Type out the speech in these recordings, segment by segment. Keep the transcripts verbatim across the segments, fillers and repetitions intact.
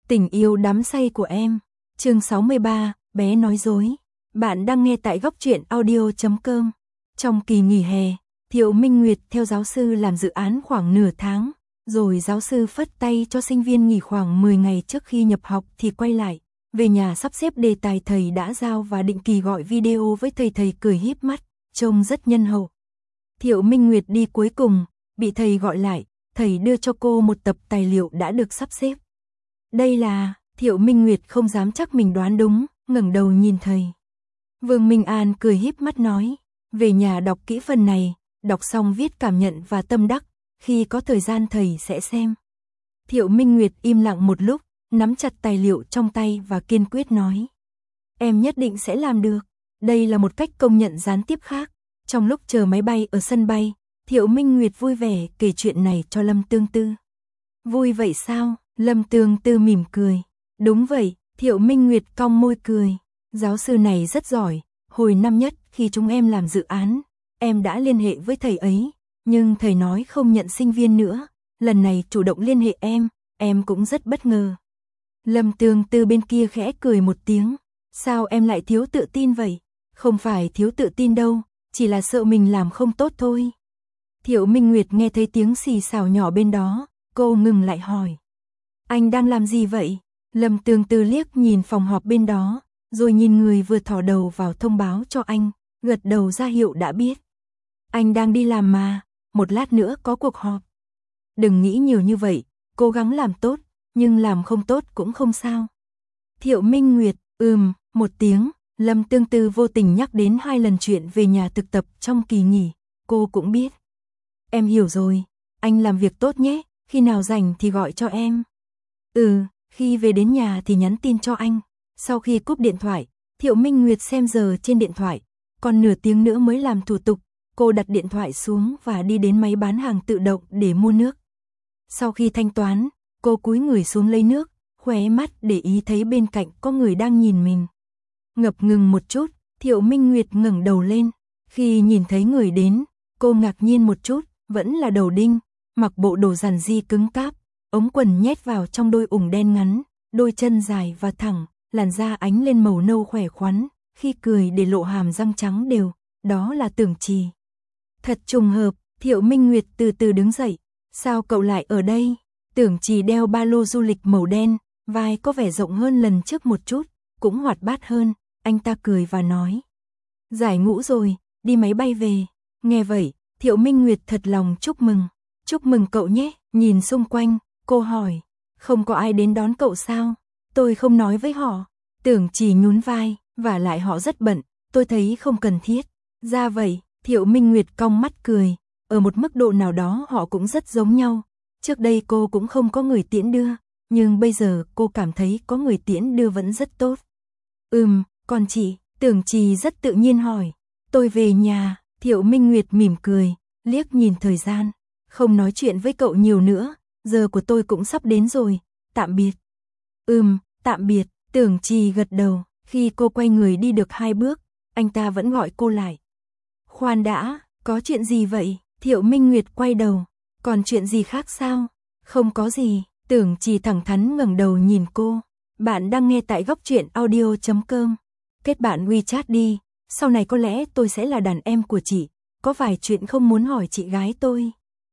Tình yêu đắm say của em. Chương sáu mươi ba, bé nói dối. Bạn đang nghe tại góc truyện audio chấm com. Trong kỳ nghỉ hè, Thiệu Minh Nguyệt theo giáo sư làm dự án khoảng nửa tháng, rồi giáo sư phất tay cho sinh viên nghỉ khoảng mười ngày trước khi nhập học thì quay lại, về nhà sắp xếp đề tài thầy đã giao và định kỳ gọi video với thầy. Thầy cười híp mắt, trông rất nhân hậu. Thiệu Minh Nguyệt đi cuối cùng, bị thầy gọi lại, thầy đưa cho cô một tập tài liệu đã được sắp xếp. Đây là, Thiệu Minh Nguyệt không dám chắc mình đoán đúng, ngẩng đầu nhìn thầy. Vương Minh An cười híp mắt nói, về nhà đọc kỹ phần này, đọc xong viết cảm nhận và tâm đắc, khi có thời gian thầy sẽ xem. Thiệu Minh Nguyệt im lặng một lúc, nắm chặt tài liệu trong tay và kiên quyết nói. Em nhất định sẽ làm được, đây là một cách công nhận gián tiếp khác. Trong lúc chờ máy bay ở sân bay, Thiệu Minh Nguyệt vui vẻ kể chuyện này cho Lâm Tương Tư. Vui vậy sao? Lâm Tương Tư mỉm cười. Đúng vậy, Thiệu Minh Nguyệt cong môi cười. Giáo sư này rất giỏi, hồi năm nhất khi chúng em làm dự án, em đã liên hệ với thầy ấy, nhưng thầy nói không nhận sinh viên nữa, lần này chủ động liên hệ em, em cũng rất bất ngờ. Lâm Tương Tư bên kia khẽ cười một tiếng, sao em lại thiếu tự tin vậy? Không phải thiếu tự tin đâu, chỉ là sợ mình làm không tốt thôi. Thiệu Minh Nguyệt nghe thấy tiếng xì xào nhỏ bên đó, cô ngừng lại hỏi. Anh đang làm gì vậy? Lâm Tương Tư liếc nhìn phòng họp bên đó, rồi nhìn người vừa thò đầu vào thông báo cho anh, gật đầu ra hiệu đã biết. Anh đang đi làm mà, một lát nữa có cuộc họp. Đừng nghĩ nhiều như vậy, cố gắng làm tốt, nhưng làm không tốt cũng không sao. Thiệu Minh Nguyệt, ừm, một tiếng, Lâm Tương Tư vô tình nhắc đến hai lần chuyện về nhà thực tập trong kỳ nghỉ, cô cũng biết. Em hiểu rồi, anh làm việc tốt nhé, khi nào rảnh thì gọi cho em. Ừ, khi về đến nhà thì nhắn tin cho anh. Sau khi cúp điện thoại, Thiệu Minh Nguyệt xem giờ trên điện thoại, còn nửa tiếng nữa mới làm thủ tục, cô đặt điện thoại xuống và đi đến máy bán hàng tự động để mua nước. Sau khi thanh toán, cô cúi người xuống lấy nước, khóe mắt để ý thấy bên cạnh có người đang nhìn mình. Ngập ngừng một chút, Thiệu Minh Nguyệt ngẩng đầu lên, khi nhìn thấy người đến, cô ngạc nhiên một chút, vẫn là Đầu Đinh, mặc bộ đồ giản dị cứng cáp, ống quần nhét vào trong đôi ủng đen ngắn, đôi chân dài và thẳng, làn da ánh lên màu nâu khỏe khoắn, khi cười để lộ hàm răng trắng đều, đó là Tưởng Trì. Thật trùng hợp, Thiệu Minh Nguyệt từ từ đứng dậy, sao cậu lại ở đây? Tưởng Trì đeo ba lô du lịch màu đen, vai có vẻ rộng hơn lần trước một chút, cũng hoạt bát hơn, anh ta cười và nói. Giải ngũ rồi, đi máy bay về. Nghe vậy, Thiệu Minh Nguyệt thật lòng chúc mừng. Chúc mừng cậu nhé, nhìn xung quanh, cô hỏi. Không có ai đến đón cậu sao? Tôi không nói với họ. Tưởng Trì nhún vai, và lại họ rất bận, tôi thấy không cần thiết. Ra vậy, Thiệu Minh Nguyệt cong mắt cười, ở một mức độ nào đó họ cũng rất giống nhau. Trước đây cô cũng không có người tiễn đưa, nhưng bây giờ cô cảm thấy có người tiễn đưa vẫn rất tốt. Ừm, còn chị, Tưởng Trì rất tự nhiên hỏi. Tôi về nhà, Thiệu Minh Nguyệt mỉm cười, liếc nhìn thời gian. Không nói chuyện với cậu nhiều nữa, giờ của tôi cũng sắp đến rồi, tạm biệt. Ừm, tạm biệt, Tưởng Trì gật đầu, khi cô quay người đi được hai bước, anh ta vẫn gọi cô lại. Khoan đã, có chuyện gì vậy? Thiệu Minh Nguyệt quay đầu, còn chuyện gì khác sao? Không có gì, Tưởng Trì thẳng thắn ngẩng đầu nhìn cô. Bạn đang nghe tại góc truyện audio chấm com. Kết bạn WeChat đi, sau này có lẽ tôi sẽ là đàn em của chị, có vài chuyện không muốn hỏi chị gái tôi.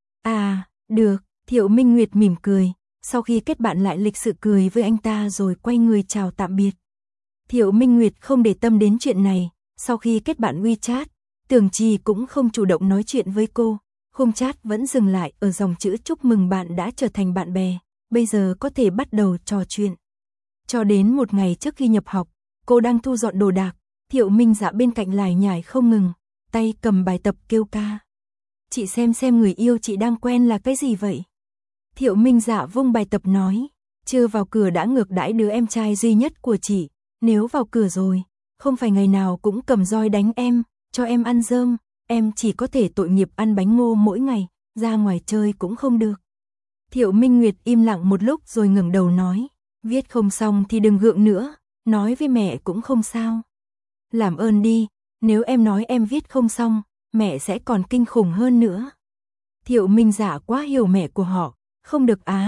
À, được, Thiệu Minh Nguyệt mỉm cười, sau khi kết bạn lại lịch sự cười với anh ta rồi quay người chào tạm biệt. Thiệu Minh Nguyệt không để tâm đến chuyện này, sau khi kết bạn WeChat, Tưởng Trì cũng không chủ động nói chuyện với cô, khung chat vẫn dừng lại ở dòng chữ chúc mừng bạn đã trở thành bạn bè, bây giờ có thể bắt đầu trò chuyện. Cho đến một ngày trước khi nhập học, cô đang thu dọn đồ đạc, Thiệu Minh Dạ bên cạnh lải nhải không ngừng, tay cầm bài tập kêu ca. Chị xem xem người yêu chị đang quen là cái gì vậy? Thiệu Minh Dạ vung bài tập nói, chưa vào cửa đã ngược đãi đứa em trai duy nhất của chị, nếu vào cửa rồi, không phải ngày nào cũng cầm roi đánh em, cho em ăn rơm, em chỉ có thể tội nghiệp ăn bánh ngô mỗi ngày, ra ngoài chơi cũng không được. Thiệu Minh Nguyệt im lặng một lúc rồi ngẩng đầu nói, viết không xong thì đừng gượng nữa, nói với mẹ cũng không sao. Làm ơn đi, nếu em nói em viết không xong, mẹ sẽ còn kinh khủng hơn nữa. Thiệu Minh Dạ quá hiểu mẹ của họ, không được á,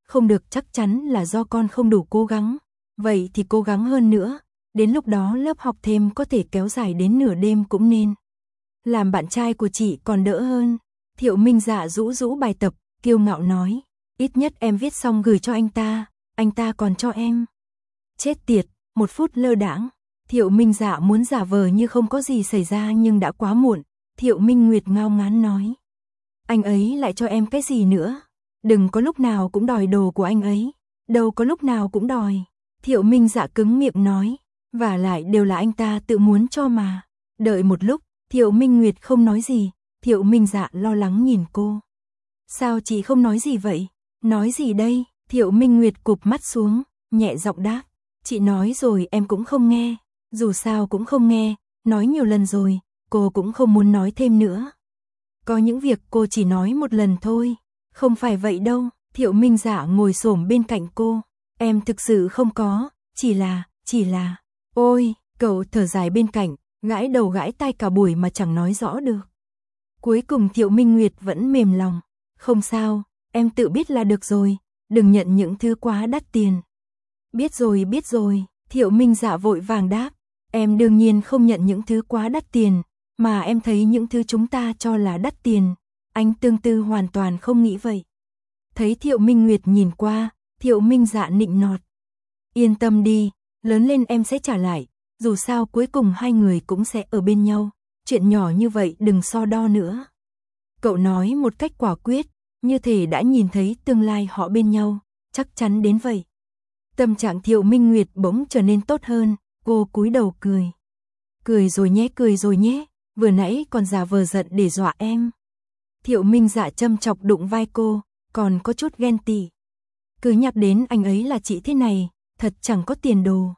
không được, chắc chắn là do con không đủ cố gắng. Vậy thì cố gắng hơn nữa, đến lúc đó lớp học thêm có thể kéo dài đến nửa đêm cũng nên. Làm bạn trai của chị còn đỡ hơn. Thiệu Minh Dạ rũ rũ bài tập, kiêu ngạo nói, ít nhất em viết xong gửi cho anh ta, anh ta còn cho em. Chết tiệt, một phút lơ đãng. Thiệu Minh Dạ muốn giả vờ như không có gì xảy ra nhưng đã quá muộn. Thiệu Minh Nguyệt ngao ngán nói, anh ấy lại cho em cái gì nữa? Đừng có lúc nào cũng đòi đồ của anh ấy. Đâu có lúc nào cũng đòi. Thiệu Minh Dạ cứng miệng nói, và lại đều là anh ta tự muốn cho mà. Đợi một lúc, Thiệu Minh Nguyệt không nói gì. Thiệu Minh Dạ lo lắng nhìn cô. Sao chị không nói gì vậy? Nói gì đây? Thiệu Minh Nguyệt cụp mắt xuống, nhẹ giọng đáp, chị nói rồi em cũng không nghe. Dù sao cũng không nghe, nói nhiều lần rồi, cô cũng không muốn nói thêm nữa. Có những việc cô chỉ nói một lần thôi. Không phải vậy đâu. Thiệu Minh Dạ ngồi xổm bên cạnh cô. Em thực sự không có, chỉ là, chỉ là. Ôi, cậu thở dài bên cạnh, gãi đầu gãi tai cả buổi mà chẳng nói rõ được. Cuối cùng Thiệu Minh Nguyệt vẫn mềm lòng. Không sao, em tự biết là được rồi, đừng nhận những thứ quá đắt tiền. Biết rồi, biết rồi, Thiệu Minh Dạ vội vàng đáp. Em đương nhiên không nhận những thứ quá đắt tiền, mà em thấy những thứ chúng ta cho là đắt tiền. Anh Tương Tư hoàn toàn không nghĩ vậy. Thấy Thiệu Minh Nguyệt nhìn qua, Thiệu Minh Dạ nịnh nọt. Yên tâm đi, lớn lên em sẽ trả lại, dù sao cuối cùng hai người cũng sẽ ở bên nhau, chuyện nhỏ như vậy đừng so đo nữa. Cậu nói một cách quả quyết, như thể đã nhìn thấy tương lai họ bên nhau, chắc chắn đến vậy. Tâm trạng Thiệu Minh Nguyệt bỗng trở nên tốt hơn, cô cúi đầu cười. Cười rồi nhé, cười rồi nhé, vừa nãy còn giả vờ giận để dọa em. Thiệu Minh Dạ châm chọc đụng vai cô, còn có chút ghen tị. Cứ nhắc đến anh ấy là chị thế này, thật chẳng có tiền đồ.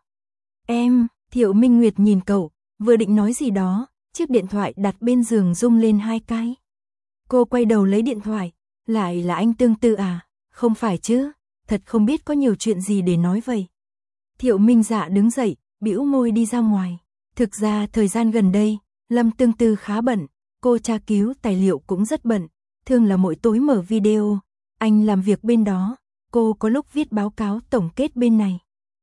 Em, Thiệu Minh Nguyệt nhìn cậu, vừa định nói gì đó, chiếc điện thoại đặt bên giường rung lên hai cái. Cô quay đầu lấy điện thoại, lại là anh Tương Tư à? Không phải chứ, thật không biết có nhiều chuyện gì để nói vậy. Thiệu Minh Dạ đứng dậy, bĩu môi đi ra ngoài. Thực ra thời gian gần đây, Lâm Tương Tư khá bận, cô tra cứu tài liệu cũng rất bận, thường là mỗi tối mở video, anh làm việc bên đó, cô có lúc viết báo cáo tổng kết bên này.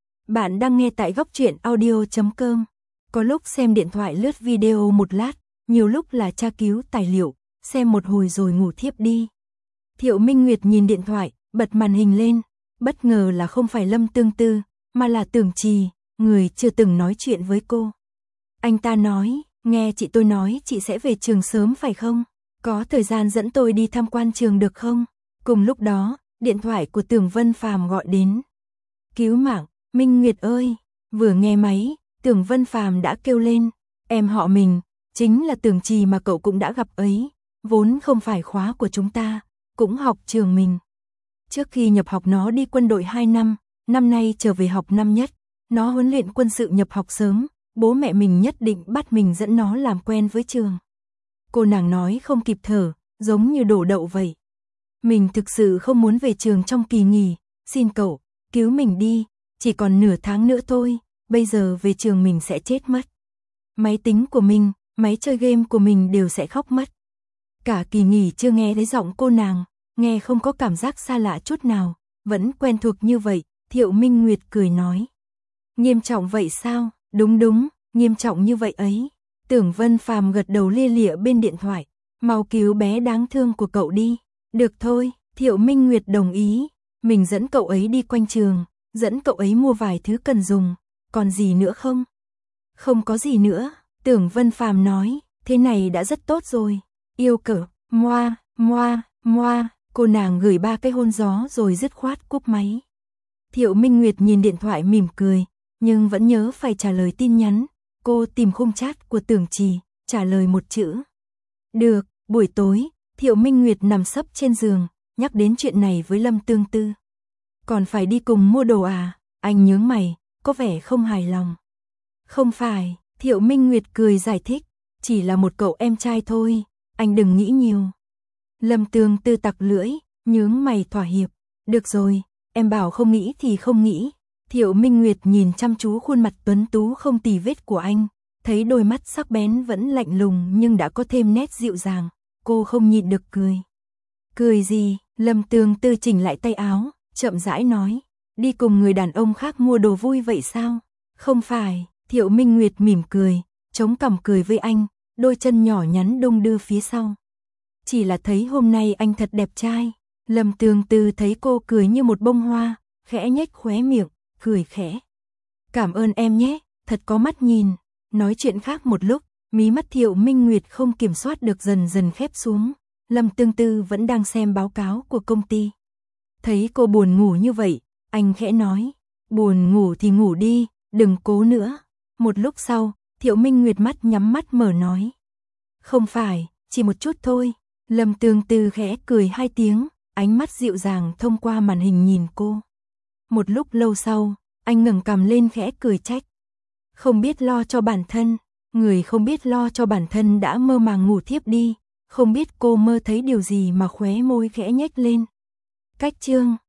Bạn đang nghe tại góc truyện audio chấm com, có lúc xem điện thoại lướt video một lát, nhiều lúc là tra cứu tài liệu, xem một hồi rồi ngủ thiếp đi. Thiệu Minh Nguyệt nhìn điện thoại, bật màn hình lên, bất ngờ là không phải Lâm Tương Tư, mà là Tưởng Trì, người chưa từng nói chuyện với cô. Anh ta nói, nghe chị tôi nói chị sẽ về trường sớm phải không? Có thời gian dẫn tôi đi tham quan trường được không? Cùng lúc đó, điện thoại của Tưởng Vân Phàm gọi đến. Cứu mạng, Minh Nguyệt ơi! Vừa nghe máy, Tưởng Vân Phàm đã kêu lên. Em họ mình, chính là Tưởng Trì mà cậu cũng đã gặp ấy. Vốn không phải khóa của chúng ta, cũng học trường mình. Trước khi nhập học nó đi quân đội hai năm, năm nay trở về học năm nhất. Nó huấn luyện quân sự nhập học sớm, bố mẹ mình nhất định bắt mình dẫn nó làm quen với trường. Cô nàng nói không kịp thở, giống như đổ đậu vậy. Mình thực sự không muốn về trường trong kỳ nghỉ, xin cậu, cứu mình đi, chỉ còn nửa tháng nữa thôi, bây giờ về trường mình sẽ chết mất. Máy tính của mình, máy chơi game của mình đều sẽ khóc mất. Cả kỳ nghỉ chưa nghe thấy giọng cô nàng, nghe không có cảm giác xa lạ chút nào, vẫn quen thuộc như vậy, Thiệu Minh Nguyệt cười nói. Nghiêm trọng vậy sao? Đúng đúng, nghiêm trọng như vậy ấy. Tưởng Vân Phàm gật đầu lia lịa bên điện thoại, mau cứu bé đáng thương của cậu đi. Được thôi, Thiệu Minh Nguyệt đồng ý, mình dẫn cậu ấy đi quanh trường, dẫn cậu ấy mua vài thứ cần dùng, còn gì nữa không? Không có gì nữa, Tưởng Vân Phàm nói, thế này đã rất tốt rồi. Yêu cậu, moa, moa, moa, cô nàng gửi ba cái hôn gió rồi dứt khoát cúp máy. Thiệu Minh Nguyệt nhìn điện thoại mỉm cười, nhưng vẫn nhớ phải trả lời tin nhắn. Cô tìm khung chat của Tưởng Trì, trả lời một chữ. Được, buổi tối, Thiệu Minh Nguyệt nằm sấp trên giường, nhắc đến chuyện này với Lâm Tương Tư. Còn phải đi cùng mua đồ à? Anh nhướng mày, có vẻ không hài lòng. Không phải, Thiệu Minh Nguyệt cười giải thích, chỉ là một cậu em trai thôi, anh đừng nghĩ nhiều. Lâm Tương Tư tặc lưỡi, nhướng mày thỏa hiệp. Được rồi, em bảo không nghĩ thì không nghĩ. Thiệu Minh Nguyệt nhìn chăm chú khuôn mặt tuấn tú không tì vết của anh, thấy đôi mắt sắc bén vẫn lạnh lùng nhưng đã có thêm nét dịu dàng, cô không nhịn được cười. Cười gì? Lâm Tương Tư chỉnh lại tay áo, chậm rãi nói, đi cùng người đàn ông khác mua đồ vui vậy sao? Không phải, Thiệu Minh Nguyệt mỉm cười, chống cằm cười với anh, đôi chân nhỏ nhắn đung đưa phía sau. Chỉ là thấy hôm nay anh thật đẹp trai. Lâm Tường Từ thấy cô cười như một bông hoa, khẽ nhếch khóe miệng, cười khẽ. Cảm ơn em nhé, thật có mắt nhìn. Nói chuyện khác một lúc, mí mắt Thiệu Minh Nguyệt không kiểm soát được dần dần khép xuống. Lâm Tương Tư vẫn đang xem báo cáo của công ty. Thấy cô buồn ngủ như vậy, anh khẽ nói, buồn ngủ thì ngủ đi, đừng cố nữa. Một lúc sau, Thiệu Minh Nguyệt mắt nhắm mắt mở nói. Không phải, chỉ một chút thôi. Lâm Tương Tư khẽ cười hai tiếng, ánh mắt dịu dàng thông qua màn hình nhìn cô. Một lúc lâu sau, anh ngẩng cằm lên khẽ cười trách. Không biết lo cho bản thân, người không biết lo cho bản thân đã mơ màng ngủ thiếp đi, không biết cô mơ thấy điều gì mà khóe môi khẽ nhếch lên. Cách chương